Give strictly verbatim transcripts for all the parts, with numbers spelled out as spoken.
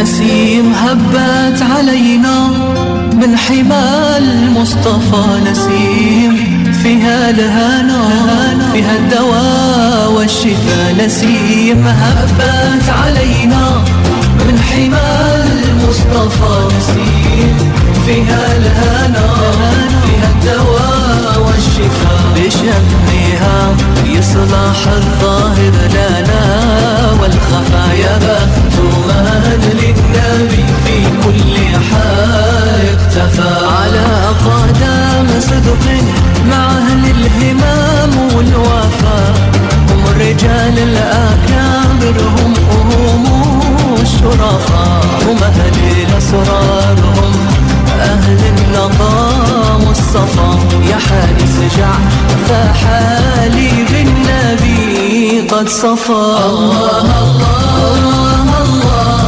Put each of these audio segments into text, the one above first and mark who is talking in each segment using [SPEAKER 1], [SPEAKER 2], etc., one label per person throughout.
[SPEAKER 1] نسيم هبت علينا من حمى المصطفى نسيم فيها الهنا فيها الدواء والشفاء نسيم هبت علينا من حمى المصطفى نسيم فيها الهنا فيها الدواء والشفاء بشمها يصلح الظاهر لنا والخفايا بخت من للنبي في كل حال اختفى على قدم صدق مع أهل الهمام والوفاء هم الرجال الأكابر هم هم الشرفاء هم أهل الأسرار هم أهل النظام والصفا يا حارس جع فحالي بالنبي قد صفى الله الله الله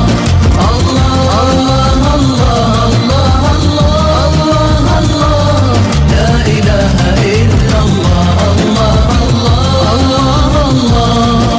[SPEAKER 1] الله الله الله الله الله لا إله إلا الله الله الله الله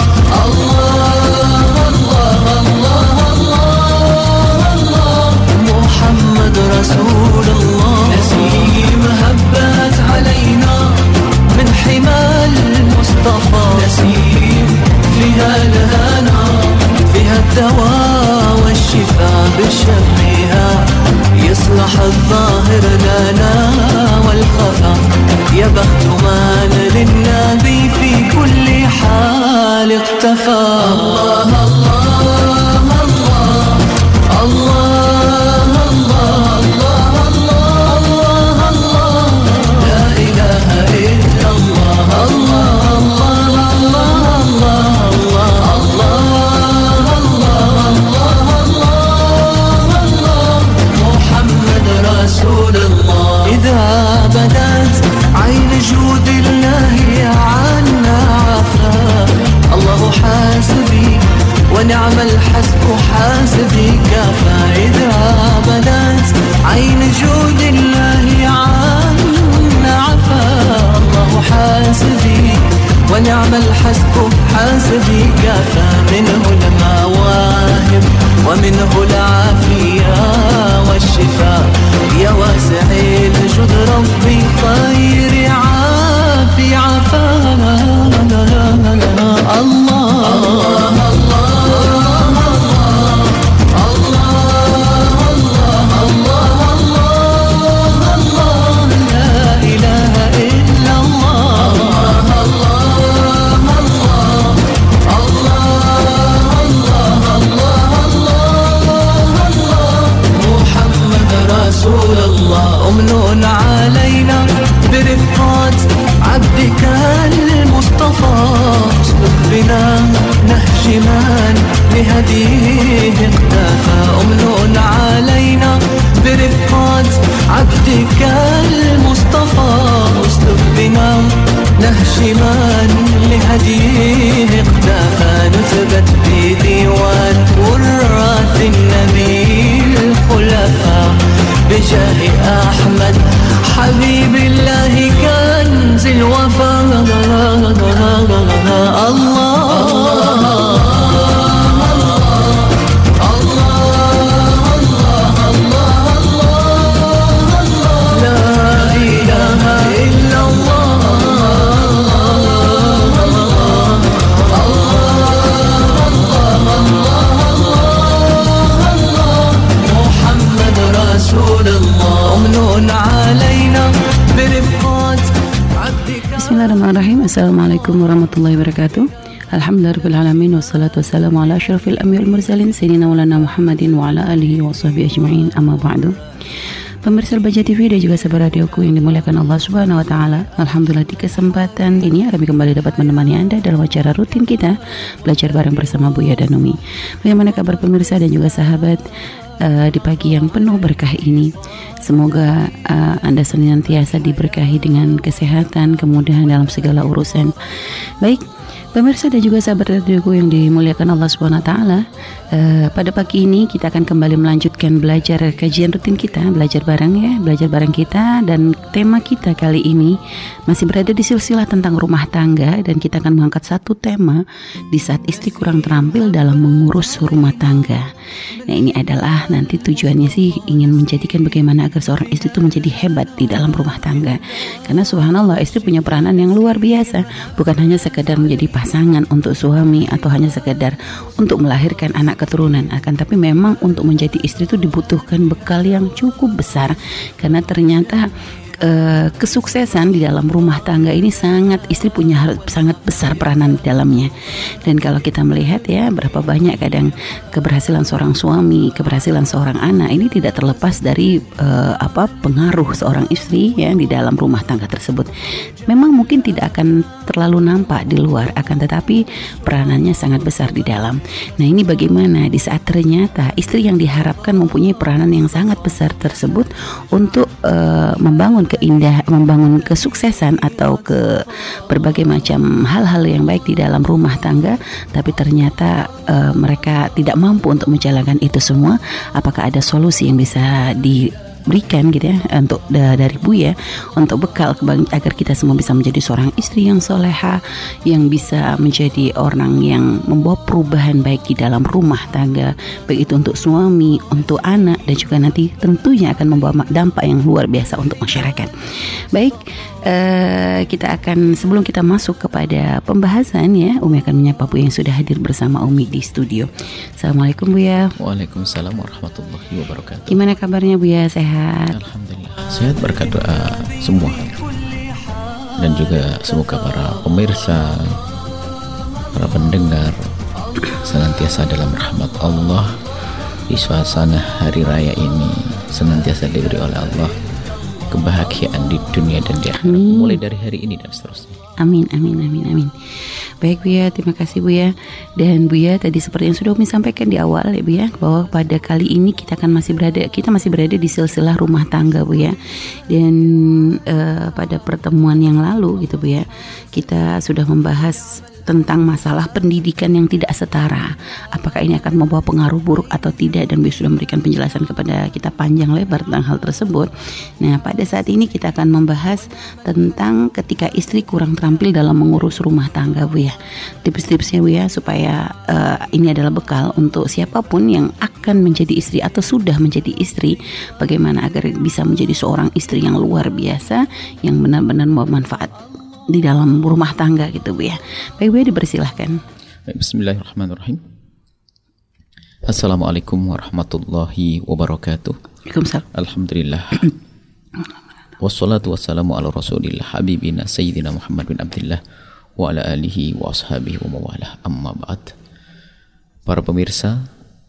[SPEAKER 1] رسول الله نسيم هبت علينا من حمى المصطفى نسيم فيها الهنا فيها الدواء والشفاء بشرها يصلح الظاهر لنا والخفا يا بخت من للنبي في كل حال اختفى الله الله الله الله رسول الله إذا بدت عين جود الله عنا عفا الله حاسبي ونعم الحسب حاسبي كفى إذا بدت عين جود الله عنا عفا الله حاسبي ونعم الحسب حاسبي كفى منه المواهب ومنه العافية والشفاء يا واسع الجود ربي خير عافي عفانا الله الله رسول الله أمن علينا برفقات عبدك المصطفى اسلك بنا نهج من لهديه اقتفى أمن علينا برفقات عبدك المصطفى اسلك بنا نهج من لهديه اقتفى نثبت بديوان وراث النبي الخلفاء بجاه أحمد حبيب الله كنز الوفا الله
[SPEAKER 2] Bismillahirrahmanirrahim. Assalamualaikum warahmatullahi wabarakatuh. Alhamdulillahirrahmanirrahim. Wassalatu wassalamu ala asyrafil anbiya'i wal mursalin Sayyidina Maulana Muhammadin wa ala alihi wa sahbihi ajma'in, amma ba'du. Pemirsa Baja T V dan juga sahabat radioku yang dimuliakan Allah Subhanahu wa taala. Alhamdulillah di kesempatan ini kami kembali dapat menemani Anda dalam acara rutin kita belajar bareng bersama Buya dan Umi. Bagaimana kabar pemirsa dan juga sahabat uh, di pagi yang penuh berkah ini? Semoga uh, Anda senantiasa diberkahi dengan kesehatan, kemudahan dalam segala urusan. Baik, Pemirsa dan juga sahabat radioku yang dimuliakan Allah Subhanahu wa taala, uh, pada pagi ini kita akan kembali melanjutkan belajar kajian rutin kita, belajar bareng ya, belajar bareng kita, dan tema kita kali ini masih berada di silsilah tentang rumah tangga, dan kita akan mengangkat satu tema di saat istri kurang terampil dalam mengurus rumah tangga. Nah, ini adalah nanti tujuannya sih ingin menjadikan bagaimana agar seorang istri itu menjadi hebat di dalam rumah tangga. Karena subhanallah, istri punya peranan yang luar biasa, bukan hanya sekedar menjadi pasangan untuk suami atau hanya sekedar untuk melahirkan anak keturunan, akan tapi memang untuk menjadi istri itu dibutuhkan bekal yang cukup besar, karena ternyata Uh, kesuksesan di dalam rumah tangga ini sangat, istri punya harus sangat besar peranan di dalamnya. Dan kalau kita melihat ya, berapa banyak kadang keberhasilan seorang suami, keberhasilan seorang anak ini tidak terlepas dari uh, apa pengaruh seorang istri ya di dalam rumah tangga tersebut. Memang mungkin tidak akan terlalu nampak di luar, akan tetapi peranannya sangat besar di dalam. Nah, ini bagaimana di saat ternyata istri yang diharapkan mempunyai peranan yang sangat besar tersebut untuk uh, membangun keindah, membangun kesuksesan atau ke berbagai macam hal-hal yang baik di dalam rumah tangga, tapi ternyata uh, mereka tidak mampu untuk menjalankan itu semua. Apakah ada solusi yang bisa di berikan gitu ya untuk dari Buya untuk bekal agar kita semua bisa menjadi seorang istri yang soleha, yang bisa menjadi orang yang membawa perubahan baik di dalam rumah tangga, baik itu untuk suami, untuk anak, dan juga nanti tentunya akan membawa dampak yang luar biasa untuk masyarakat. Baik, uh, kita akan sebelum kita masuk kepada pembahasan ya, Umi akan menyapa Buya yang sudah hadir bersama Umi di studio. Assalamualaikum Buya.
[SPEAKER 3] Waalaikumsalam warahmatullahi wabarakatuh.
[SPEAKER 2] Gimana kabarnya Buya? Sehat?
[SPEAKER 3] Alhamdulillah sehat, berkat doa semua, dan juga semoga para pemirsa, para pendengar senantiasa dalam rahmat Allah di suasana hari raya ini, senantiasa diberi oleh Allah kebahagiaan di dunia dan di akhirat, mulai dari hari ini dan seterusnya.
[SPEAKER 2] Amin, amin, amin, amin. Baik Buya, terima kasih Buya. Dan Buya, tadi seperti yang sudah Umi sampaikan di awal ya Buya, bahwa pada kali ini kita akan masih berada kita masih berada di silsilah rumah tangga Buya. Dan uh, pada pertemuan yang lalu gitu Buya, kita sudah membahas tentang masalah pendidikan yang tidak setara. Apakah ini akan membawa pengaruh buruk atau tidak, dan Buya sudah memberikan penjelasan kepada kita panjang lebar tentang hal tersebut. Nah, pada saat ini kita akan membahas tentang ketika istri kurang terampil dalam mengurus rumah tangga Buya. Tips-tipsnya Buya supaya uh, ini adalah bekal untuk siapapun yang akan menjadi istri atau sudah menjadi istri, bagaimana agar bisa menjadi seorang istri yang luar biasa, yang benar-benar bermanfaat di dalam rumah tangga gitu Bu ya. Baik Bu ya, dipersilahkan.
[SPEAKER 3] Bismillahirrahmanirrahim. Assalamualaikum warahmatullahi wabarakatuh.
[SPEAKER 2] Waalaikumsalam.
[SPEAKER 3] Alhamdulillah. Wassalatu wassalamu ala rasulillah habibina sayyidina Muhammad bin Abdillah wa ala alihi wa ashabihi wa mawalah, amma ba'd. Para pemirsa,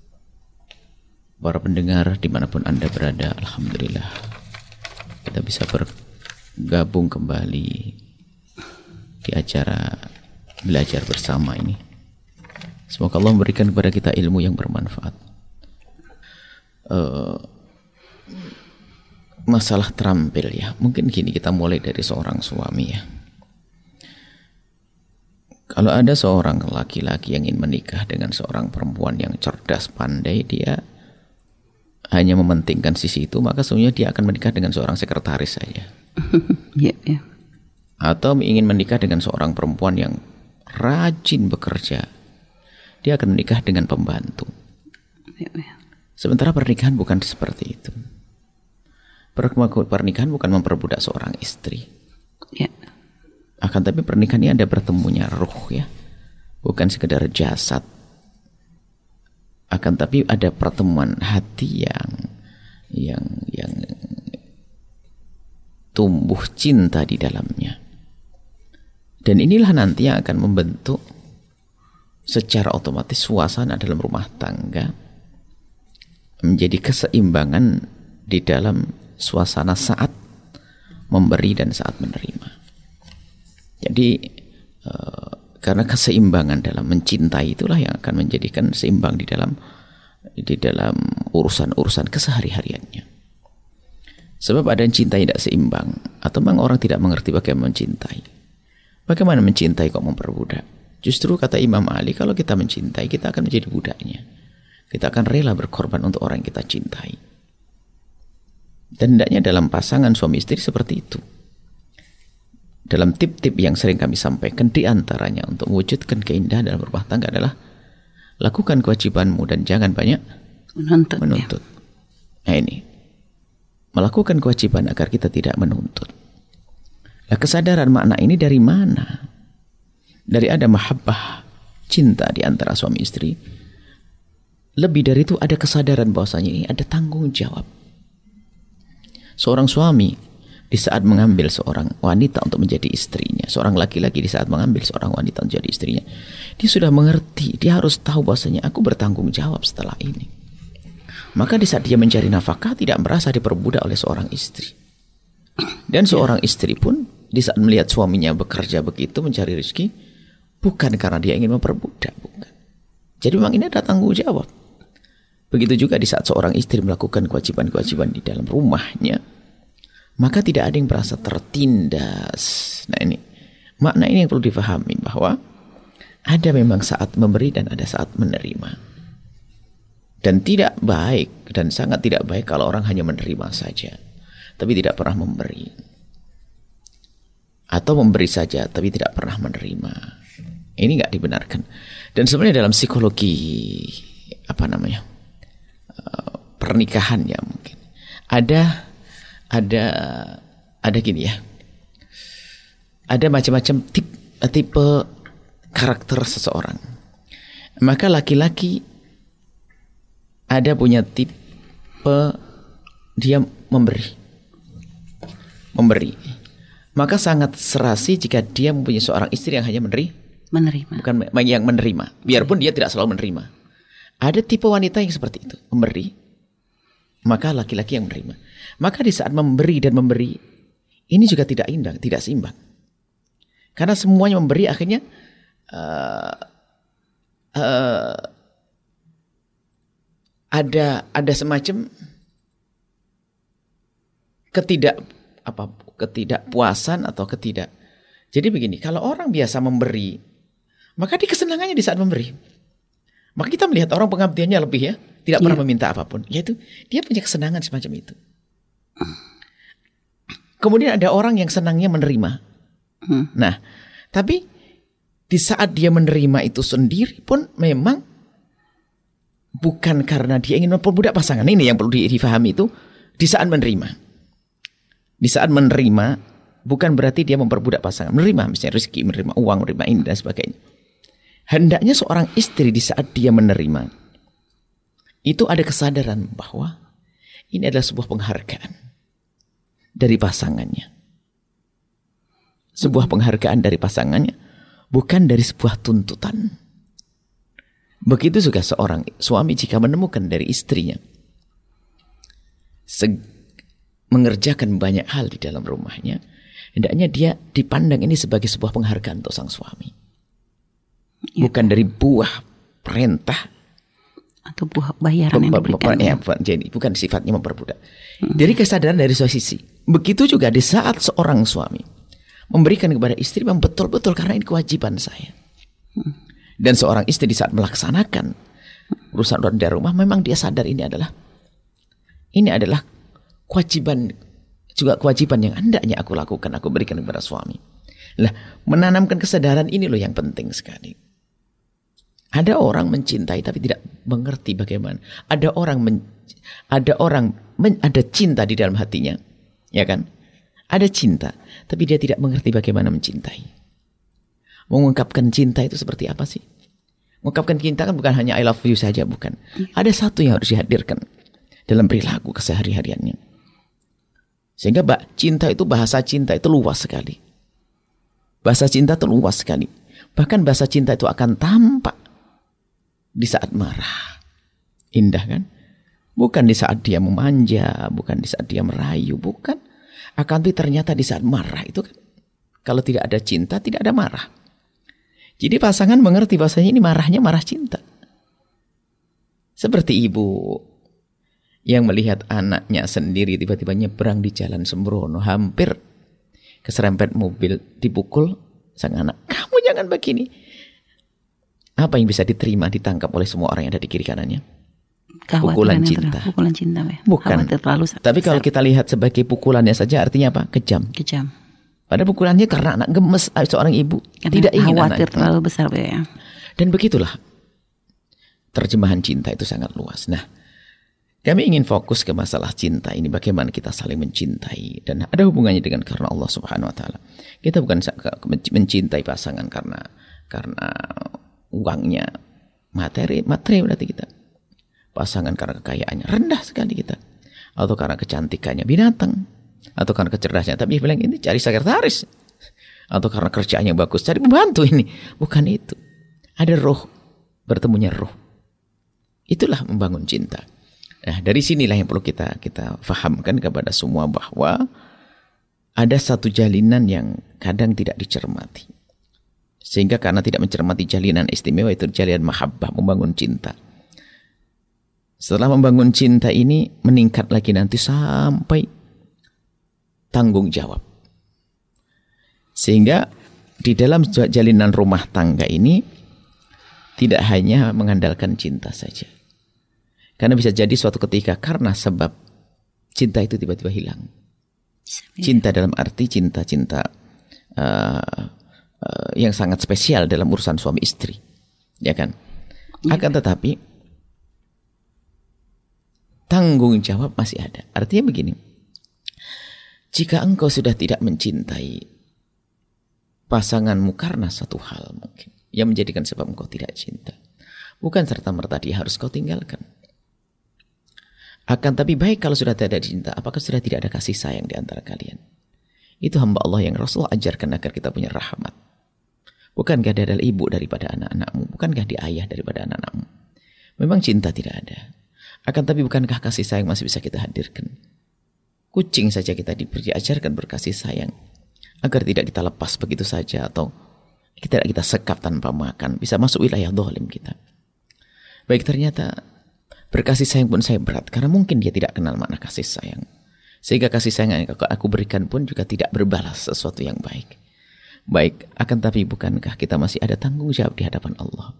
[SPEAKER 3] para pendengar dimanapun Anda berada, alhamdulillah kita bisa bergabung kembali di acara belajar bersama ini. Semoga Allah memberikan kepada kita ilmu yang bermanfaat. Uh, masalah terampil ya, mungkin gini, kita mulai dari seorang suami ya. Kalau ada seorang laki-laki yang ingin menikah dengan seorang perempuan yang cerdas, pandai, dia hanya mementingkan sisi itu, maka sebenarnya dia akan menikah dengan seorang sekretaris saja.
[SPEAKER 2] yeah, yeah.
[SPEAKER 3] Atau ingin menikah dengan seorang perempuan yang rajin bekerja, dia akan menikah dengan pembantu. yeah, yeah. Sementara pernikahan bukan seperti itu. Pernikahan bukan memperbudak seorang istri.
[SPEAKER 2] yeah.
[SPEAKER 3] Akan tapi pernikahan ini ada bertemunya ruh ya, bukan sekedar jasad. Akan tapi ada pertemuan hati yang yang yang tumbuh cinta di dalamnya. Dan inilah nanti yang akan membentuk secara otomatis suasana dalam rumah tangga menjadi keseimbangan di dalam suasana saat memberi dan saat menerima. Jadi uh, karena keseimbangan dalam mencintai itulah yang akan menjadikan seimbang di dalam di dalam urusan-urusan kesehari-hariannya. Sebab ada yang cinta tidak seimbang, atau memang orang tidak mengerti bagaimana mencintai. Bagaimana mencintai kok memperbudak? Justru kata Imam Ali, kalau kita mencintai, kita akan menjadi budaknya. Kita akan rela berkorban untuk orang yang kita cintai. Dan hendaknya dalam pasangan suami istri seperti itu. Dalam tip-tip yang sering kami sampaikan, di antaranya untuk mewujudkan keindahan dalam rumah tangga adalah lakukan kewajibanmu dan jangan banyak
[SPEAKER 2] menuntut.
[SPEAKER 3] menuntut. Ya. Nah ini, melakukan kewajiban agar kita tidak menuntut. Nah, kesadaran makna ini dari mana? Dari ada mahabbah, cinta di antara suami istri. Lebih dari itu ada kesadaran bahwasanya ini ada tanggung jawab. Seorang suami di saat mengambil seorang wanita untuk menjadi istrinya, seorang laki-laki di saat mengambil seorang wanita untuk menjadi istrinya, dia sudah mengerti, dia harus tahu bahwasanya aku bertanggung jawab setelah ini. Maka di saat dia mencari nafkah tidak merasa diperbudak oleh seorang istri. Dan seorang istri pun di saat melihat suaminya bekerja begitu mencari rezeki, bukan karena dia ingin memperbudak, bukan. Jadi memang ini ada tanggung jawab. Begitu juga di saat seorang istri melakukan kewajiban-kewajiban di dalam rumahnya, maka tidak ada yang merasa tertindas. Nah ini, makna ini yang perlu difahami, bahwa ada memang saat memberi dan ada saat menerima. Dan tidak baik, dan sangat tidak baik kalau orang hanya menerima saja, tapi tidak pernah memberi. Atau memberi saja, tapi tidak pernah menerima. Ini nggak dibenarkan. Dan sebenarnya dalam psikologi, apa namanya, pernikahan ya mungkin, ada ada ada gini ya, ada macam-macam tip, tipe karakter seseorang. Maka laki-laki ada punya tipe dia memberi memberi maka sangat serasi jika dia mempunyai seorang istri yang hanya meneri,
[SPEAKER 2] menerima,
[SPEAKER 3] bukan yang menerima, biarpun dia tidak selalu menerima. Ada tipe wanita yang seperti itu, memberi, maka laki-laki yang menerima. Maka di saat memberi dan memberi, ini juga tidak indah, tidak seimbang. Karena semuanya memberi, akhirnya uh, uh, ada ada semacam ketidak apa ketidakpuasan atau ketidak. Jadi begini, kalau orang biasa memberi, maka dia kesenangannya di saat memberi. Maka kita melihat orang pengabdiannya lebih ya, tidak pernah yeah. meminta apapun. Yaitu dia punya kesenangan semacam itu. Kemudian ada orang yang senangnya menerima. Hmm. Nah, tapi di saat dia menerima itu sendiri pun memang bukan karena dia ingin memperbudak pasangan. Ini yang perlu difahami itu, di saat menerima. Di saat menerima bukan berarti dia memperbudak pasangan. Menerima misalnya rezeki, menerima uang, menerima ini dan sebagainya. Hendaknya seorang istri di saat dia menerima, itu ada kesadaran bahwa ini adalah sebuah penghargaan dari pasangannya. Sebuah penghargaan dari pasangannya, bukan dari sebuah tuntutan. Begitu juga seorang suami jika menemukan dari istrinya mengerjakan banyak hal di dalam rumahnya, hendaknya dia dipandang ini sebagai sebuah penghargaan untuk sang suami. Bukan dari buah perintah
[SPEAKER 2] atau buah bayaran yang diberikan.
[SPEAKER 3] Ya, jadi bukan sifatnya memperbudak. Hmm. Dari kesadaran dari suatu sisi. Begitu juga di saat seorang suami memberikan kepada istri memang betul-betul karena ini kewajiban saya. Hmm. Dan seorang istri di saat melaksanakan urusan di rumah, memang dia sadar ini adalah ini adalah kewajiban, juga kewajiban yang hendaknya aku lakukan, aku berikan kepada suami. Lah, menanamkan kesadaran ini loh yang penting sekali. Ada orang mencintai tapi tidak mengerti bagaimana. Ada orang men, ada orang men, ada cinta di dalam hatinya, ya kan? Ada cinta, tapi dia tidak mengerti bagaimana mencintai. Mengungkapkan cinta itu seperti apa sih? Mengungkapkan cinta kan bukan hanya I love you saja, bukan. Ada satu yang harus dihadirkan dalam perilaku kesehari-hariannya. Sehingga bah, cinta itu, bahasa cinta itu luas sekali. Bahasa cinta itu luas sekali. Bahkan bahasa cinta itu akan tampak di saat marah. Indah kan? Bukan di saat dia memanja, bukan di saat dia merayu, bukan. Akan tapi ternyata di saat marah itu kan, kalau tidak ada cinta, tidak ada marah. Jadi pasangan mengerti bahasanya ini marahnya marah cinta. Seperti ibu yang melihat anaknya sendiri tiba-tiba nyebrang di jalan sembrono, hampir keserempet mobil, dipukul sang anak. Kamu jangan begini. Apa yang bisa diterima, ditangkap oleh semua orang yang ada di kiri kanannya?
[SPEAKER 2] Pukulan
[SPEAKER 3] cinta.
[SPEAKER 2] Pukulan cinta. Ya.
[SPEAKER 3] Bukan. Tapi kalau kita lihat sebagai pukulannya saja artinya apa? Kejam.
[SPEAKER 2] Kejam.
[SPEAKER 3] Padahal pukulannya karena anak gemes seorang ibu.
[SPEAKER 2] Karena
[SPEAKER 3] tidak ingin
[SPEAKER 2] khawatir
[SPEAKER 3] anak
[SPEAKER 2] terlalu besar ya.
[SPEAKER 3] Dan begitulah. Terjemahan cinta itu sangat luas. Nah, kami ingin fokus ke masalah cinta ini. Bagaimana kita saling mencintai. Dan ada hubungannya dengan karena Allah subhanahu wa ta'ala. Kita bukan mencintai pasangan karena karena uangnya. Materi, materi berarti kita. Pasangan karena kekayaannya. Rendah sekali kita. Atau karena kecantikannya. Binatang. Atau karena kecerdasannya. Tapi bilang ini cari sekretaris. Atau karena kerjaannya bagus. Cari pembantu ini. Bukan itu. Ada roh. Bertemunya roh. Itulah membangun cinta. Nah, dari sinilah yang perlu kita kita fahamkan kepada semua bahwa ada satu jalinan yang kadang tidak dicermati. Sehingga karena tidak mencermati jalinan istimewa itu jalinan mahabbah, membangun cinta. Setelah membangun cinta ini meningkat lagi nanti sampai tanggung jawab. Sehingga di dalam jalinan rumah tangga ini tidak hanya mengandalkan cinta saja. Karena bisa jadi suatu ketika karena sebab cinta itu tiba-tiba hilang. Cinta dalam arti cinta-cinta uh, uh, yang sangat spesial dalam urusan suami istri. Ya kan? Akan tetapi tanggung jawab masih ada. Artinya begini. Jika engkau sudah tidak mencintai pasanganmu karena satu hal mungkin yang menjadikan sebab engkau tidak cinta, bukan serta-merta dia harus kau tinggalkan. Akan tapi baik kalau sudah tidak ada cinta, apakah sudah tidak ada kasih sayang di antara kalian? Itu hamba Allah yang Rasul ajarkan agar kita punya rahmat. Bukankah dia adalah ibu daripada anak-anakmu? Bukankah dia ayah daripada anak-anakmu? Memang cinta tidak ada. Akan tapi bukankah kasih sayang masih bisa kita hadirkan? Kucing saja kita diajarkan berkasih sayang. Agar tidak kita lepas begitu saja. Atau kita kita sekap tanpa makan. Bisa masuk wilayah dolim kita. Baik, ternyata berkasih sayang pun saya berat. Karena mungkin dia tidak kenal makna kasih sayang. Sehingga kasih sayang yang aku berikan pun juga tidak berbalas sesuatu yang baik. Baik, akan tapi bukankah kita masih ada tanggung jawab di hadapan Allah?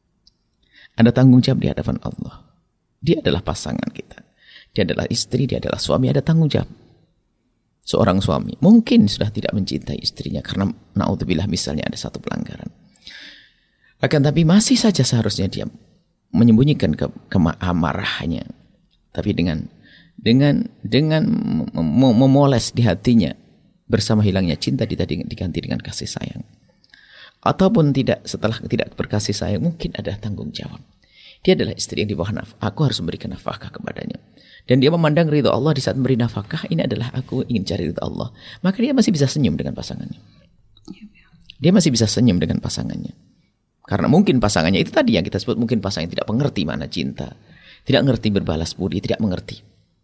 [SPEAKER 3] Ada tanggung jawab di hadapan Allah. Dia adalah pasangan kita. Dia adalah istri, dia adalah suami, ada tanggung jawab. Seorang suami mungkin sudah tidak mencintai istrinya karena naudzubillah misalnya ada satu pelanggaran. Akan tapi masih saja seharusnya dia menyembunyikan ke kemarahnya. Tapi dengan dengan dengan mem memoles di hatinya bersama hilangnya cinta diganti dengan kasih sayang. Ataupun tidak, setelah tidak berkasih sayang mungkin ada tanggung jawab. Dia adalah istri yang di bawah nafkah. Aku harus memberikan nafkah kepadanya. Dan dia memandang ridha Allah di saat memberi nafkah. Ini adalah aku ingin cari ridha Allah. Maka dia masih bisa senyum dengan pasangannya. Dia masih bisa senyum dengan pasangannya. Karena mungkin pasangannya itu tadi yang kita sebut. Mungkin pasangan tidak mengerti mana cinta. Tidak mengerti berbalas budi. Tidak mengerti.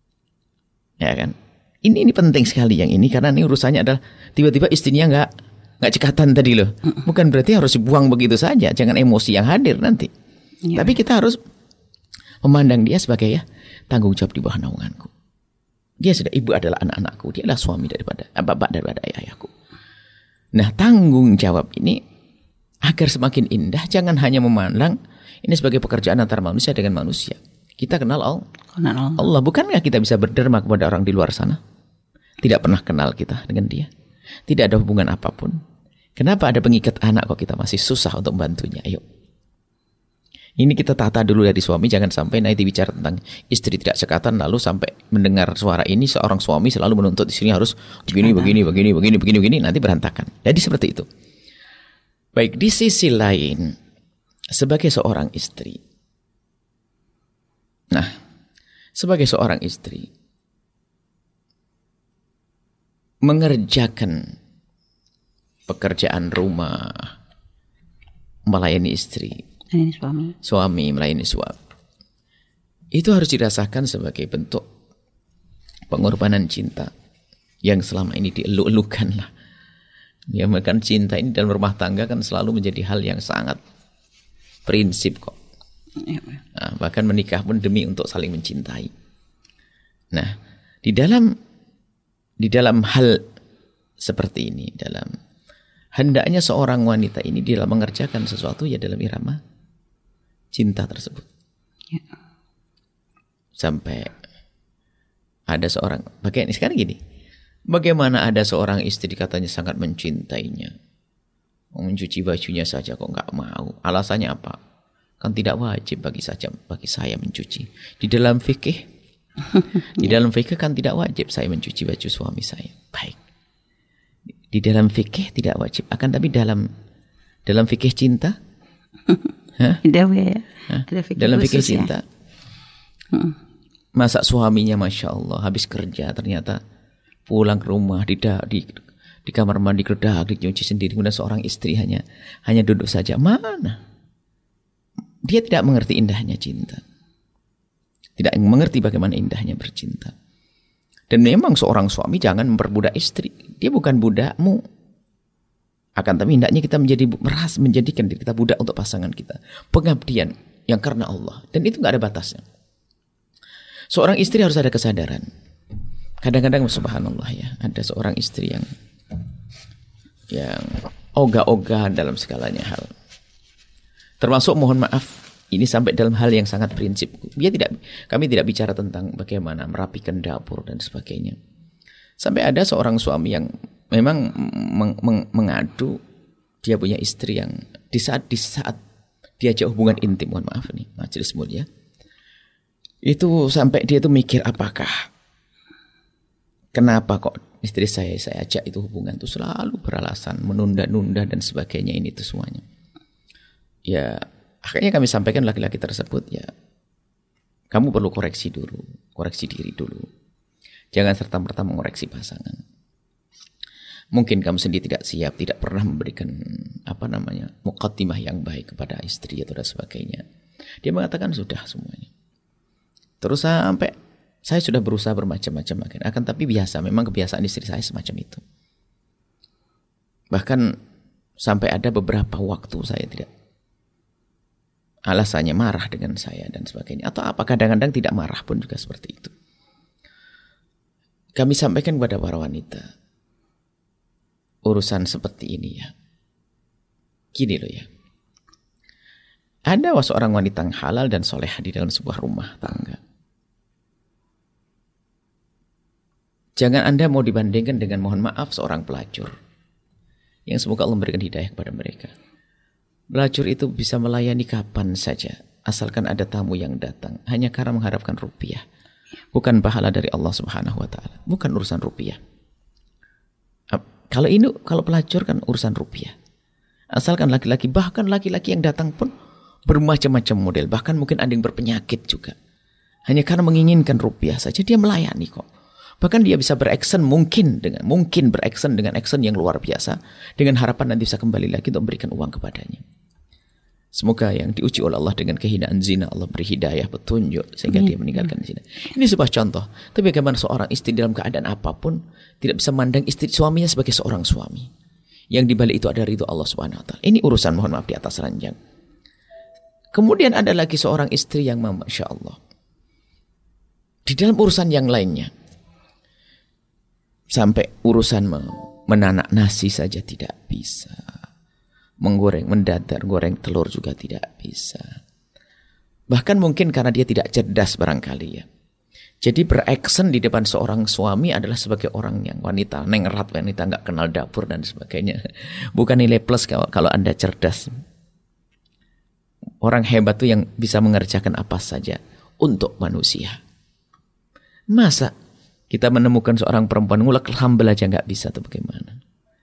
[SPEAKER 3] Ya kan? Ini ini penting sekali yang ini. Karena ini urusannya adalah tiba-tiba istrinya nggak nggak cekatan tadi loh. Bukan berarti harus dibuang begitu saja. Jangan emosi yang hadir nanti. Ya. Tapi kita harus memandang dia sebagai ya tanggung jawab di bawah naunganku. Dia sudah, ibu adalah anak-anakku, dia adalah suami daripada bapak daripada ayahku. Nah, tanggung jawab ini agar semakin indah, jangan hanya memandang ini sebagai pekerjaan antara manusia dengan manusia. Kita kenal Allah. Kenal Allah. Bukankah kita bisa berderma kepada orang di luar sana? Tidak pernah kenal kita dengan dia. Tidak ada hubungan apapun. Kenapa ada pengikat anak kok kita masih susah untuk membantunya? Ayo. Ini kita tata dulu dari suami, jangan sampai nanti bicara tentang istri tidak sekatan lalu sampai mendengar suara ini seorang suami selalu menuntut istrinya harus begini, begini, begini, begini, begini, begini, nanti berantakan. Jadi seperti itu. Baik, di sisi lain sebagai seorang istri. Nah, sebagai seorang istri mengerjakan pekerjaan rumah, melayani istri,
[SPEAKER 2] melayani suami.
[SPEAKER 3] Suami melayani suami. Itu harus dirasakan sebagai bentuk pengorbanan cinta yang selama ini dieluk-elukan lah. Ya, makan cinta ini dalam rumah tangga kan selalu menjadi hal yang sangat prinsip kok. Nah, bahkan menikah pun demi untuk saling mencintai. Nah, di dalam di dalam hal seperti ini, dalam hendaknya seorang wanita ini dalam mengerjakan sesuatu ya dalam irama cinta tersebut. Ya. Sampai ada seorang, bagaimana sekarang gini, bagaimana ada seorang istri katanya sangat mencintainya, mencuci bajunya saja kok nggak mau. Alasannya apa? Kan tidak wajib bagi saja bagi saya mencuci. Di dalam fikih, di dalam fikih kan tidak wajib saya mencuci baju suami saya. Baik. Di dalam fikih tidak wajib, akan tapi dalam dalam fikih cinta, Hah?
[SPEAKER 2] ya.
[SPEAKER 3] Hah? Dalam fikih cinta, ya. Masa suaminya masya Allah habis kerja ternyata pulang ke rumah di di, di kamar mandi geledak dicuci sendiri, kemudian seorang istri hanya hanya duduk saja, mana? Dia tidak mengerti indahnya cinta, tidak mengerti bagaimana indahnya bercinta. Dan memang seorang suami jangan memperbudak istri, dia bukan budakmu. Akan tapi hendaknya kita menjadi merasa menjadikan diri kita budak untuk pasangan kita, pengabdian yang karena Allah, dan itu nggak ada batasnya. Seorang istri harus ada kesadaran. Kadang-kadang subhanallah ya, ada seorang istri yang yang ogah-ogah dalam segalanya hal. Termasuk mohon maaf, ini sampai dalam hal yang sangat prinsip. Dia tidak, kami tidak bicara tentang bagaimana merapikan dapur dan sebagainya. Sampai ada seorang suami yang memang meng, meng, mengadu dia punya istri yang di saat di saat diajak hubungan intim, mohon maaf nih, majelis mulia. Itu sampai dia itu mikir apakah kenapa kok istri saya saya ajak itu hubungan itu selalu beralasan menunda-nunda dan sebagainya, ini itu semuanya. Ya akhirnya kami sampaikan laki-laki tersebut, ya kamu perlu koreksi dulu, koreksi diri dulu. Jangan serta-merta mengoreksi pasangan. Mungkin kamu sendiri tidak siap, tidak pernah memberikan apa namanya muqaddimah yang baik kepada istri atau dan sebagainya. Dia mengatakan sudah semuanya. Terus sampai saya sudah berusaha bermacam-macam akan, akan tapi biasa, memang kebiasaan istri saya semacam itu. Bahkan sampai ada beberapa waktu saya tidak, alasannya marah dengan saya dan sebagainya, atau apa kadang-kadang tidak marah pun juga seperti itu. Kami sampaikan kepada para wanita, urusan seperti ini ya, gini loh ya, ada seorang wanita yang halal dan solehah di dalam sebuah rumah tangga. Jangan Anda mau dibandingkan dengan, mohon maaf, seorang pelacur yang semoga Allah memberikan hidayah kepada mereka. Pelacur itu bisa melayani kapan saja asalkan ada tamu yang datang, hanya karena mengharapkan rupiah, bukan pahala dari Allah Subhanahu wa taala, bukan urusan rupiah. Kalau ini, kalau pelacur kan urusan rupiah. Asalkan laki-laki, bahkan laki-laki yang datang pun bermacam-macam model, bahkan mungkin ada yang berpenyakit juga. Hanya karena menginginkan rupiah saja dia melayani kok. Bahkan dia bisa beraksen mungkin dengan mungkin beraksen dengan aksen yang luar biasa, dengan harapan nanti bisa kembali lagi untuk memberikan uang kepadanya. Semoga yang diuji oleh Allah dengan kehinaan zina, Allah beri hidayah, petunjuk sehingga dia meninggalkan zina. Ini sebuah contoh. Tapi bagaimana seorang istri dalam keadaan apapun tidak bisa memandang istri suaminya sebagai seorang suami. Yang dibalik itu ada ridho Allah Subhanahu wa taala. Ini urusan, mohon maaf, di atas ranjang. Kemudian ada lagi seorang istri yang masya Allah di dalam urusan yang lainnya, sampai urusan menanak nasi saja tidak bisa, menggoreng, mendadar, goreng telur juga tidak bisa. Bahkan mungkin karena dia tidak cerdas barangkali ya. Jadi beraksen di depan seorang suami adalah sebagai orang yang wanita, nengrat, wanita nggak kenal dapur dan sebagainya. Bukan nilai plus kalau, kalau Anda cerdas. Orang hebat itu yang bisa mengerjakan apa saja untuk manusia. Masa kita menemukan seorang perempuan ngulek hambel aja nggak bisa atau bagaimana?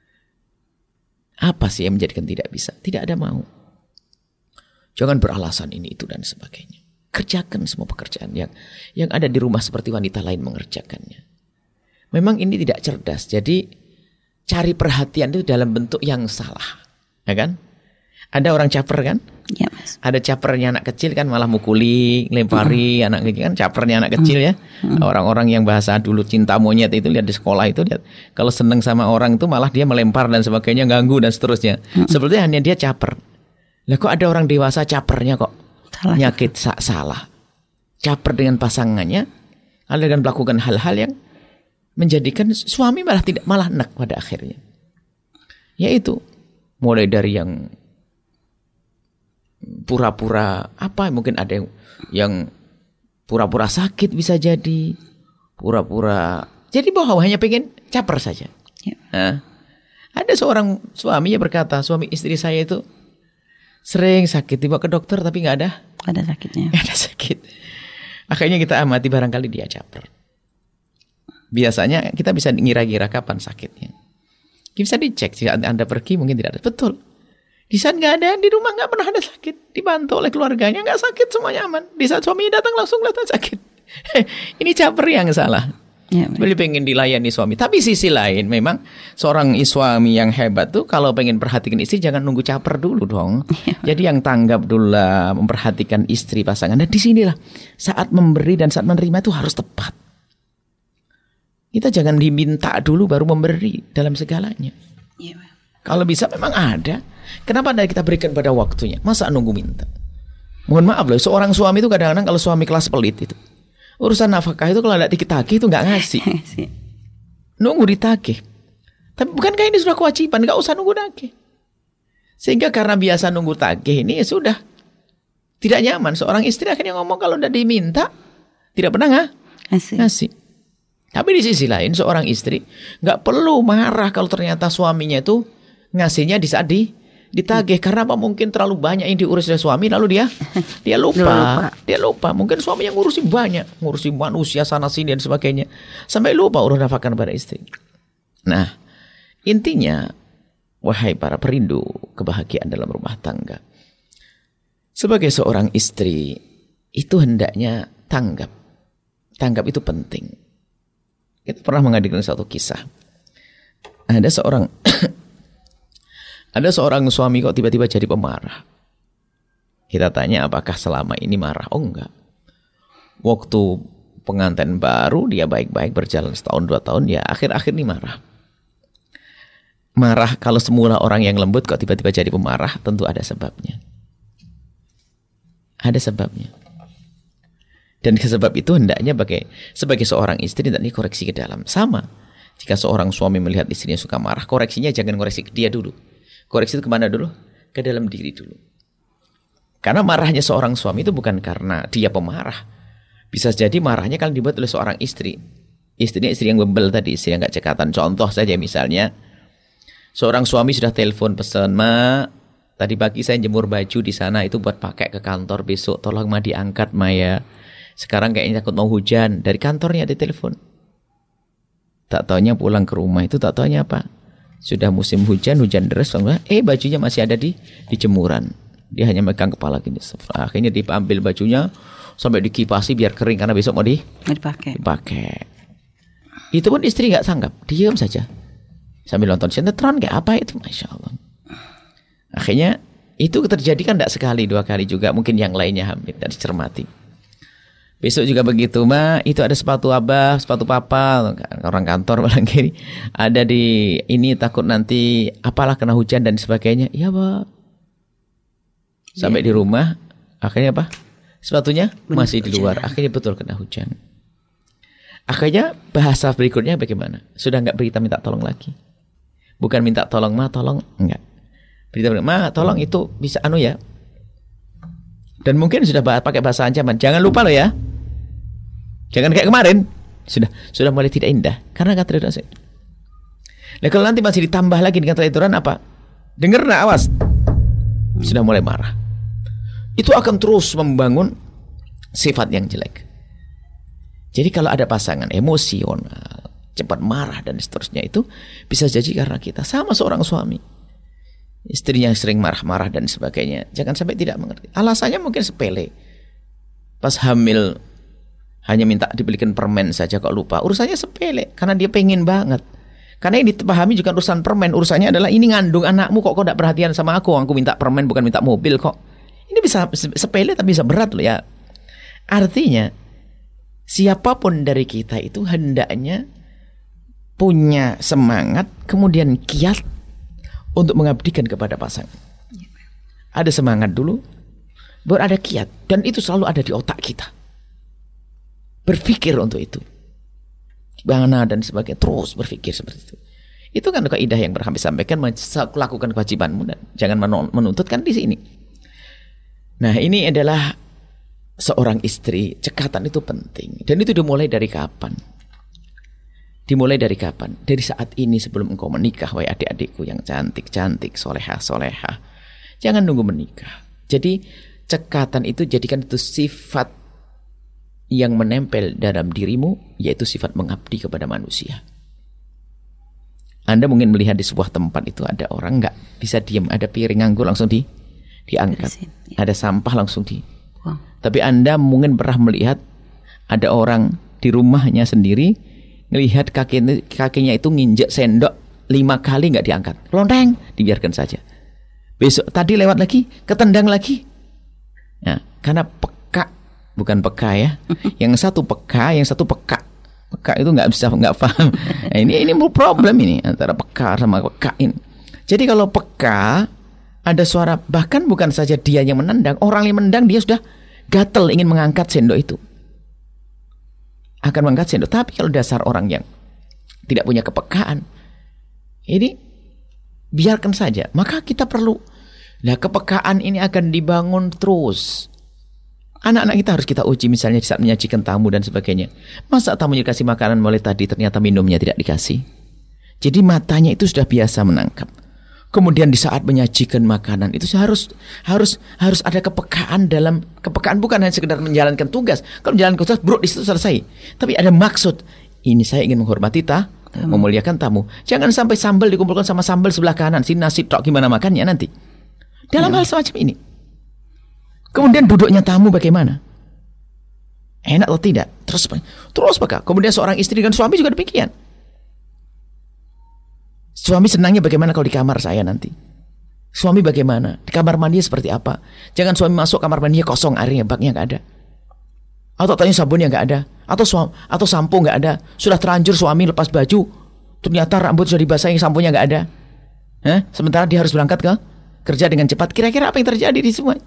[SPEAKER 3] Apa sih yang menjadikan tidak bisa? Tidak ada mau. Jangan beralasan ini itu dan sebagainya. Kerjakan semua pekerjaan yang yang ada di rumah seperti wanita lain mengerjakannya. Memang ini tidak cerdas. Jadi cari perhatian itu dalam bentuk yang salah, ya kan? Ada orang caper kan?
[SPEAKER 2] Ya, Mas.
[SPEAKER 3] Ada capernya anak kecil kan, malah mukuli, lempari mm. anak kecil kan, capernya anak kecil ya. Mm. Orang-orang yang bahasa dulu cinta monyet itu lihat di sekolah itu lihat, kalau seneng sama orang itu malah dia melempar dan sebagainya, ganggu dan seterusnya. Mm. Sepertinya hanya dia caper. Lah kok ada orang dewasa capernya kok salah. Nyakit sa- salah. Caper dengan pasangannya, lalu dengan melakukan hal-hal yang menjadikan suami malah tidak malah enak pada akhirnya. Yaitu mulai dari yang pura-pura apa, mungkin ada yang, yang pura-pura sakit bisa jadi, pura-pura jadi bahwa hanya pengen caper saja. Ya. Nah, ada seorang suami yang berkata, suami istri saya itu sering sakit, dibawa ke dokter tapi nggak ada
[SPEAKER 2] ada sakitnya.
[SPEAKER 3] Nggak ada sakit. Akhirnya kita amati, barangkali dia caper. Biasanya kita bisa ngira-ngira kapan sakitnya. Bisa dicek, jika Anda pergi mungkin tidak ada. Betul. Di saat nggak ada, di rumah nggak pernah ada sakit. Dibantu oleh keluarganya, nggak sakit, semuanya aman. Di saat suami datang langsung kelihatan sakit. Ini caper yang salah. Ya, Beli pengen dilayani suami. Tapi sisi lain, memang seorang suami yang hebat tuh kalau pengen perhatikan istri jangan nunggu caper dulu dong. Ya. Jadi yang tanggap dulu lah, memperhatikan istri pasangan. Dan disinilah saat memberi dan saat menerima itu harus tepat. Kita jangan diminta dulu baru memberi dalam segalanya. Ya. Kalau bisa memang ada. Kenapa tidak kita berikan pada waktunya? Masa nunggu minta? Mohon maaf loh, seorang suami itu kadang-kadang kalau suami kelas pelit itu, urusan nafkah itu kalau tidak ditagih itu nggak ngasih. Nunggu ditagih. Tapi bukankah ini sudah kewajiban? Nggak usah nunggu tagih. Sehingga karena biasa nunggu tagih ini ya sudah tidak nyaman. Seorang istri akhirnya ngomong kalau tidak diminta tidak pernah nggak ngasih. ngasih. Tapi di sisi lain seorang istri nggak perlu marah kalau ternyata suaminya itu ngasihnya di saat di ditagih. Karena apa? Mungkin terlalu banyak yang diurus oleh suami lalu dia dia lupa. lupa. Dia lupa. Mungkin suami yang ngurusi banyak, ngurusi manusia sana sini dan sebagainya, sampai lupa urus nafkah pada istri. Nah, intinya wahai para perindu kebahagiaan dalam rumah tangga, sebagai seorang istri itu hendaknya tanggap. Tanggap itu penting. Kita pernah menghadirkan satu kisah. Ada seorang ada seorang suami kok tiba-tiba jadi pemarah. Kita tanya apakah selama ini marah? Oh enggak. Waktu pengantin baru dia baik-baik berjalan setahun dua tahun, ya akhir-akhir ini marah. Marah kalau semula orang yang lembut kok tiba-tiba jadi pemarah, tentu ada sebabnya. Ada sebabnya. Dan sebab itu hendaknya sebagai, sebagai seorang istri hendaknya koreksi ke dalam. Sama. Jika seorang suami melihat istrinya suka marah, koreksinya jangan koreksi ke dia dulu. Koreksi itu kemana dulu? Ke dalam diri dulu. Karena marahnya seorang suami itu bukan karena dia pemarah. Bisa jadi marahnya kalau dibuat oleh seorang istri. Istrinya istri yang bebel tadi, istri yang gak cekatan. Contoh saja misalnya, seorang suami sudah telepon pesan, "Ma, tadi pagi saya jemur baju di sana itu buat pakai ke kantor besok. Tolong Ma diangkat, Ma ya. Sekarang kayaknya takut mau hujan." Dari kantornya ada telepon. Tak taunya pulang ke rumah itu tak taunya apa? Sudah musim hujan, hujan deras. Eh bajunya masih ada di, di jemuran. Dia hanya megang kepala gini. Akhirnya diambil bajunya sampai dikipasi biar kering karena besok mau di, dipakai. dipakai. Itu pun istri gak sanggap. Diam saja. Sambil nonton sinetron kayak apa itu. Masya Allah. Akhirnya itu terjadi kan tidak sekali, dua kali juga. Mungkin yang lainnya hampir tidak dicermati. Besok juga begitu, Ma, itu ada sepatu abah, sepatu papa, orang kantor malah gini. Ada di ini takut nanti apalah kena hujan dan sebagainya. Iya, Pak. Sampai yeah. di rumah, akhirnya apa? Sepatunya benar, masih di luar. Hujan. Akhirnya betul kena hujan. Akhirnya bahasa berikutnya bagaimana? Sudah enggak berita minta tolong lagi. Bukan minta tolong, Ma, tolong, enggak. Berita, Ma, tolong itu bisa anu ya. Dan mungkin sudah pakai bahasa ancaman. Jangan lupa loh ya. Jangan kayak kemarin. Sudah sudah mulai tidak indah. Karena kata itu. Nah kalau nanti masih ditambah lagi dengan telituran apa? Dengar nak awas. Sudah mulai marah. Itu akan terus membangun sifat yang jelek. Jadi kalau ada pasangan emosional, cepat marah dan seterusnya, itu bisa jadi karena kita. Sama seorang suami. Istrinya sering marah-marah dan sebagainya. Jangan sampai tidak mengerti. Alasannya mungkin sepele. Pas hamil hanya minta dibelikan permen saja kok lupa. Urusannya sepele. Karena dia pengen banget. Karena yang dipahami juga urusan permen. Urusannya adalah ini ngandung anakmu kok kok tidak perhatian sama aku. Aku minta permen bukan minta mobil kok. Ini bisa sepele tapi bisa berat loh ya. Artinya siapapun dari kita itu hendaknya punya semangat kemudian kiat untuk mengabdikan kepada pasangan. Ada semangat dulu, baru ada kiat. Dan itu selalu ada di otak kita. Berpikir untuk itu. Bagaimana dan sebagainya. Terus berpikir seperti itu. Itu kan kaidah yang pernah kami sampaikan. Lakukan kewajibanmu dan jangan menuntutkan di sini. Nah, ini adalah seorang istri. Cekatan itu penting. Dan itu dimulai dari kapan? Dimulai dari kapan? Dari saat ini sebelum engkau menikah, wahai adik-adikku yang cantik-cantik, solehah-solehah. Jangan nunggu menikah. Jadi cekatan itu jadikan itu sifat yang menempel dalam dirimu, yaitu sifat mengabdi kepada manusia. Anda mungkin melihat di sebuah tempat itu ada orang nggak bisa diam, ada piring anggur langsung di diangkat, ya. Ada sampah langsung di. Wow. Tapi Anda mungkin pernah melihat ada orang di rumahnya sendiri melihat kakinya, kakinya itu nginjek sendok lima kali nggak diangkat, lonteng, dibiarkan saja. Besok tadi lewat lagi, ketendang lagi. Nah, karena peka, bukan peka ya. Yang satu peka, yang satu peka. Peka itu nggak bisa, nggak paham. Nah, ini ini problem ini antara peka sama peka ini. Jadi kalau peka ada suara, bahkan bukan saja dia yang menendang, orang yang menendang dia sudah gatel ingin mengangkat sendok itu. Akan mengangkat sendok. Tapi kalau dasar orang yang tidak punya kepekaan, ini biarkan saja. Maka kita perlu, nah kepekaan ini akan dibangun terus. Anak-anak kita harus kita uji misalnya saat menyajikan tamu dan sebagainya. Masa tamunya dikasih makanan mulai tadi ternyata minumnya tidak dikasih. Jadi matanya itu sudah biasa menangkap. Kemudian di saat menyajikan makanan itu harus harus harus ada kepekaan dalam kepekaan, bukan hanya sekedar menjalankan tugas. Kalau menjalankan tugas bro di situ selesai. Tapi ada maksud. Ini saya ingin menghormati ta, tamu. Memuliakan tamu. Jangan sampai sambal dikumpulkan sama sambal sebelah kanan. Si nasi tok gimana makannya nanti. Dalam ya. Hal semacam ini. Kemudian duduknya tamu bagaimana? Enak atau tidak? Terus terus apakah? Kemudian seorang istri dan suami juga demikian. Suami senangnya bagaimana kalau di kamar saya nanti? Suami bagaimana? Di kamar mandi seperti apa? Jangan suami masuk kamar mandinya kosong, airnya, baknya nggak ada. Atau tanya sabunnya nggak ada. Atau suam, atau sampo nggak ada. Sudah terlanjur suami lepas baju, ternyata rambut sudah dibasahi, samponya nggak ada. Hah? Sementara dia harus berangkat ke kerja dengan cepat. Kira-kira apa yang terjadi di semua?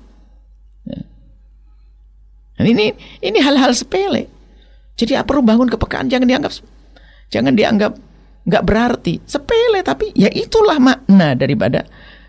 [SPEAKER 3] Nah, ini ini hal-hal sepele. Jadi perlu bangun kepekaan, jangan dianggap jangan dianggap nggak berarti, sepele, tapi ya itulah makna daripada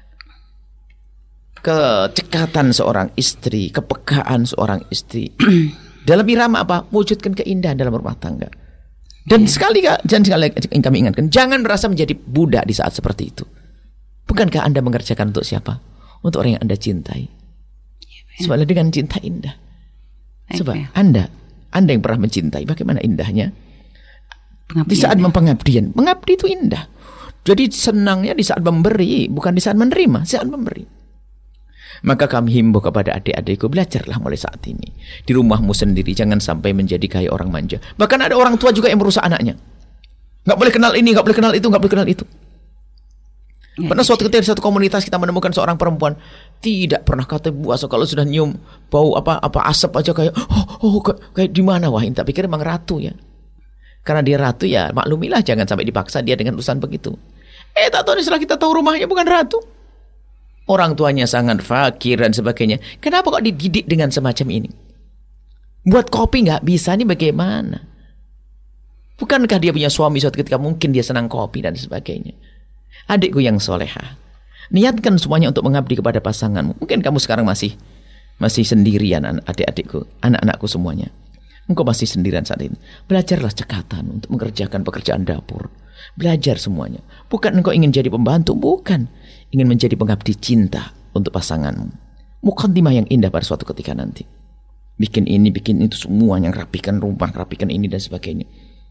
[SPEAKER 3] kecekatan seorang istri, kepekaan seorang istri. Dalam irama apa? Wujudkan keindahan dalam rumah tangga. Dan yeah. sekali jangan sekali kami ingatkan, jangan merasa menjadi budak di saat seperti itu. Bukankah Anda mengerjakan untuk siapa? Untuk orang yang Anda cintai. Yeah, sebab dengan cinta indah. Sebab okay. Anda, Anda yang pernah mencintai, bagaimana indahnya? Di saat mempengabdian, mengabdi itu indah. Jadi senangnya di saat memberi, bukan di saat menerima, saat memberi. Maka kami himbau kepada adik-adikku, belajarlah mulai saat ini. Di rumahmu sendiri, jangan sampai menjadi kayak orang manja. Bahkan ada orang tua juga yang merusak anaknya. Gak boleh kenal ini, gak boleh kenal itu, gak boleh kenal itu. Pernah suatu ketika di satu komunitas kita menemukan seorang perempuan tidak pernah kata puasa, kalau sudah nyium bau apa apa asap aja kayak oh, oh kayak, kayak di mana wah, tak pikir emang ratu ya. Karena dia ratu ya maklumilah, jangan sampai dipaksa dia dengan urusan begitu. Eh tak tahu setelah kita tahu rumahnya bukan ratu. Orang tuanya sangat fakir dan sebagainya. Kenapa kok dididik dengan semacam ini? Buat kopi nggak bisa nih bagaimana? Bukankah dia punya suami suatu ketika mungkin dia senang kopi dan sebagainya. Adikku yang solehah, niatkan semuanya untuk mengabdi kepada pasanganmu. Mungkin kamu sekarang masih masih sendirian adik-adikku, anak-anakku semuanya. Engkau masih sendirian saat ini. Belajarlah cekatan untuk mengerjakan pekerjaan dapur. Belajar semuanya. Bukan engkau ingin jadi pembantu, bukan. Ingin menjadi pengabdi cinta untuk pasanganmu. Mukaddimah yang indah pada suatu ketika nanti. Bikin ini, bikin itu semua, yang rapikan rumah, rapikan ini dan sebagainya.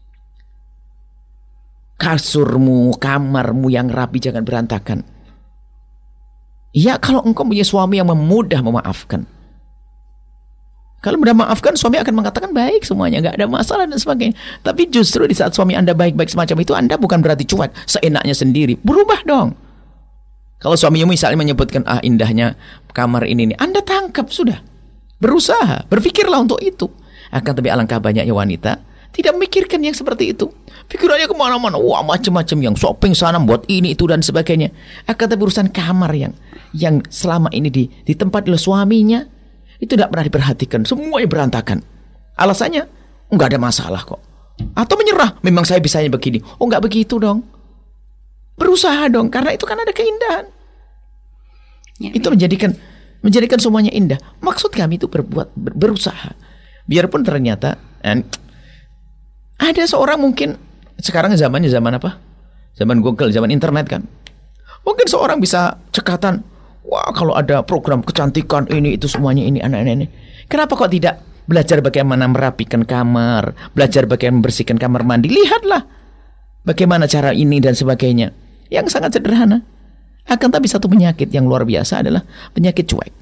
[SPEAKER 3] Kasurmu, kamarmu yang rapi jangan berantakan. Ya kalau engkau punya suami yang memudah memaafkan. Kalau mudah maafkan, suami akan mengatakan baik semuanya, nggak ada masalah dan sebagainya. Tapi justru di saat suami Anda baik-baik semacam itu, Anda bukan berarti cuek, seenaknya sendiri. Berubah dong. Kalau suaminya misalnya menyebutkan, ah indahnya kamar ini, nih, Anda tangkap sudah. Berusaha, berpikirlah untuk itu. Akan tapi alangkah banyaknya wanita tidak memikirkan yang seperti itu. Pikirannya kemana-mana, wah macam-macam yang shopping sana, buat ini itu dan sebagainya. Akan tapi urusan kamar yang yang selama ini di, ditempati oleh suaminya, itu tidak pernah diperhatikan, semuanya berantakan. Alasannya, enggak ada masalah kok. Atau menyerah, memang saya bisanya begini. Oh enggak begitu dong. Berusaha dong, karena itu kan ada keindahan. Ya, itu ya. Menjadikan menjadikan semuanya indah. Maksud kami itu berbuat, ber, berusaha. Biarpun ternyata and, ada seorang mungkin sekarang zamannya zaman apa? Zaman Google, zaman internet kan. Mungkin seorang bisa cekatan, wah kalau ada program kecantikan ini itu semuanya ini anak-anak ini. Kenapa kok tidak belajar bagaimana merapikan kamar, belajar bagaimana membersihkan kamar mandi? Lihatlah bagaimana cara ini dan sebagainya. Yang sangat sederhana. Akan tapi satu penyakit yang luar biasa adalah penyakit cuek.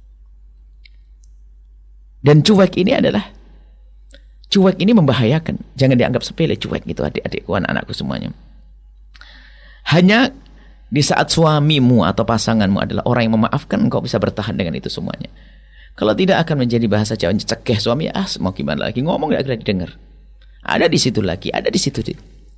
[SPEAKER 3] Dan cuek ini adalah cuek ini membahayakan. Jangan dianggap sepele cuek itu adik-adikku, anak-anakku semuanya. Hanya di saat suamimu atau pasanganmu adalah orang yang memaafkan, engkau bisa bertahan dengan itu semuanya. Kalau tidak akan menjadi bahasa Jawa cekeh suami, ah mau gimana lagi, ngomong gak kira didengar. Ada di situ lagi, ada di situ.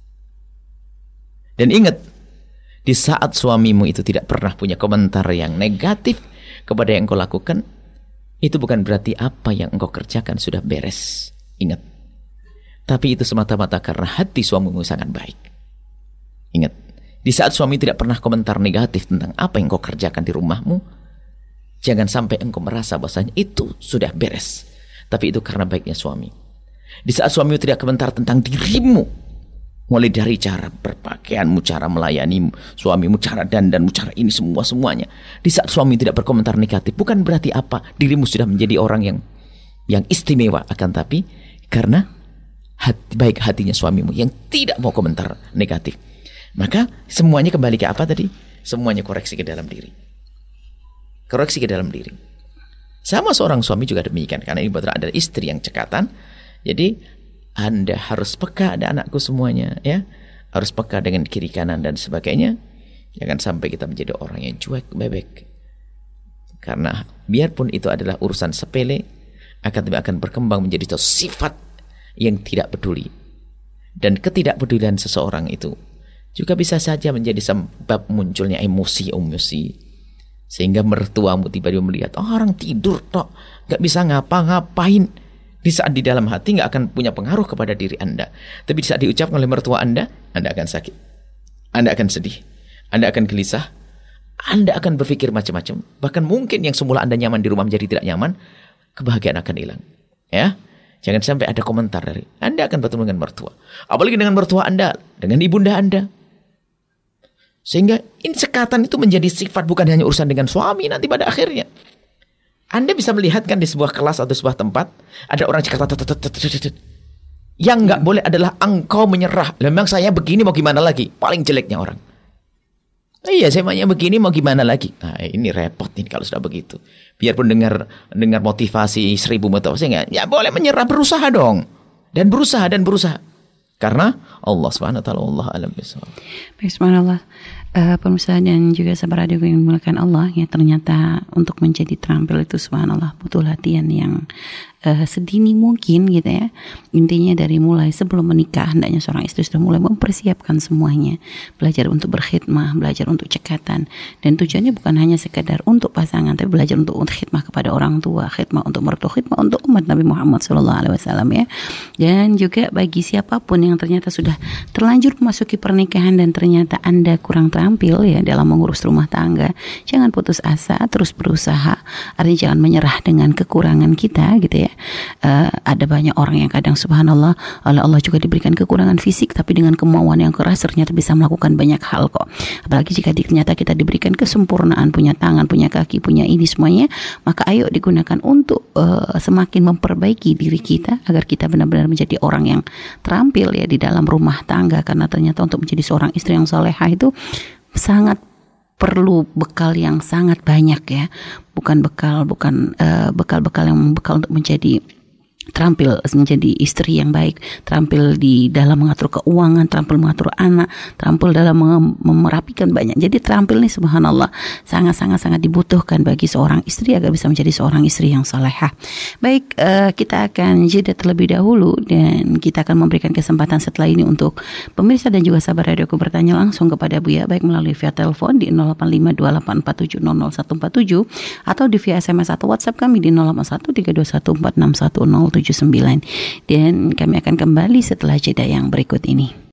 [SPEAKER 3] Dan ingat, di saat suamimu itu tidak pernah punya komentar yang negatif kepada yang engkau lakukan, itu bukan berarti apa yang engkau kerjakan sudah beres. Ingat. Tapi itu semata-mata karena hati suamimu sangat baik. Ingat. Di saat suami tidak pernah komentar negatif tentang apa yang engkau kerjakan di rumahmu, jangan sampai engkau merasa bahwasanya itu sudah beres. Tapi itu karena baiknya suami. Di saat suamimu tidak komentar tentang dirimu, mulai dari cara berpakaianmu, cara melayani suamimu, cara dandanmu, cara ini semua-semuanya. Di saat suami tidak berkomentar negatif, bukan berarti apa dirimu sudah menjadi orang yang yang istimewa, akan tapi karena hati, baik hatinya suamimu yang tidak mau komentar negatif. Maka semuanya kembali ke apa tadi? Semuanya koreksi ke dalam diri. Koreksi ke dalam diri. Sama seorang suami juga demikian. Karena ini betul ada istri yang cekatan. Jadi Anda harus peka, ada anakku semuanya, ya. Harus peka dengan kiri kanan dan sebagainya. Jangan sampai kita menjadi orang yang cuek bebek. Karena biarpun itu adalah urusan sepele, akan akan berkembang menjadi sifat yang tidak peduli. Dan ketidakpedulian seseorang itu juga bisa saja menjadi sebab munculnya emosi-emosi. Sehingga mertuamu tiba-tiba melihat, oh, orang tidur tok, gak bisa ngapa-ngapain. Di saat di dalam hati gak akan punya pengaruh kepada diri Anda. Tapi di saat diucapkan oleh mertua Anda, Anda akan sakit. Anda akan sedih. Anda akan gelisah. Anda akan berpikir macam-macam. Bahkan mungkin yang semula Anda nyaman di rumah menjadi tidak nyaman, kebahagiaan akan hilang. Ya, jangan sampai ada komentar dari Anda akan bertemu dengan mertua. Apalagi dengan mertua Anda, dengan ibunda Anda. Sehingga insekatan itu menjadi sifat bukan hanya urusan dengan suami nanti pada akhirnya. Anda bisa melihatkan di sebuah kelas atau sebuah tempat, ada orang cekatan. Yang nggak boleh adalah engkau menyerah. Memang saya begini mau gimana lagi? Paling jeleknya orang. Iya, saya maunya begini mau gimana lagi? Nah, ini repot nih kalau sudah begitu. Biarpun dengar dengar motivasi seribu motivasi nggak, ya boleh menyerah, berusaha dong. Dan berusaha dan berusaha. Karena Allah subhanahu wa ta'ala Allah alam bisawab.
[SPEAKER 2] Baik, subhanallah. Uh, pemirsa dan juga sahabat radio yang dimuliakan Allah, ya, ternyata untuk menjadi terampil itu subhanallah butuh latihan yang uh, sedini mungkin gitu ya. Intinya dari mulai sebelum menikah, hendaknya seorang istri sudah mulai mempersiapkan semuanya, belajar untuk berkhidmah, belajar untuk cekatan, dan tujuannya bukan hanya sekedar untuk pasangan, tapi belajar untuk khidmah kepada orang tua, khidmah untuk mertua, khidmah untuk umat Nabi Muhammad shallallahu alaihi wasallam, ya. Dan juga bagi siapapun yang ternyata sudah terlanjur memasuki pernikahan dan ternyata Anda kurang terampil ya dalam mengurus rumah tangga, jangan putus asa, terus berusaha. Artinya jangan menyerah dengan kekurangan kita gitu ya. Uh, ada banyak orang yang kadang subhanallah oleh Allah juga diberikan kekurangan fisik, tapi dengan kemauan yang keras ternyata bisa melakukan banyak hal kok. Apalagi jika ternyata kita diberikan kesempurnaan, punya tangan, punya kaki, punya ini semuanya, maka ayo digunakan untuk uh, semakin memperbaiki diri kita agar kita benar-benar menjadi orang yang terampil ya di dalam rumah tangga. Karena ternyata untuk menjadi seorang istri yang salehah itu sangat perlu bekal yang sangat banyak ya, bukan bekal bukan uh, bekal-bekal yang bekal untuk menjadi terampil menjadi istri yang baik, terampil di dalam mengatur keuangan, terampil mengatur anak, terampil dalam merapikan banyak. Jadi terampil nih subhanallah sangat-sangat-sangat dibutuhkan bagi seorang istri agar bisa menjadi seorang istri yang salehah. Baik, uh, kita akan jeda terlebih dahulu dan kita akan memberikan kesempatan setelah ini untuk pemirsa dan juga sahabat radioku bertanya langsung kepada Buya, baik melalui via telepon di nol delapan lima dua delapan empat tujuh nol nol satu empat tujuh atau di via S M S atau WhatsApp kami di nol delapan satu tiga dua satu empat enam satu nol tujuh sembilan, dan kami akan kembali setelah jeda yang berikut ini.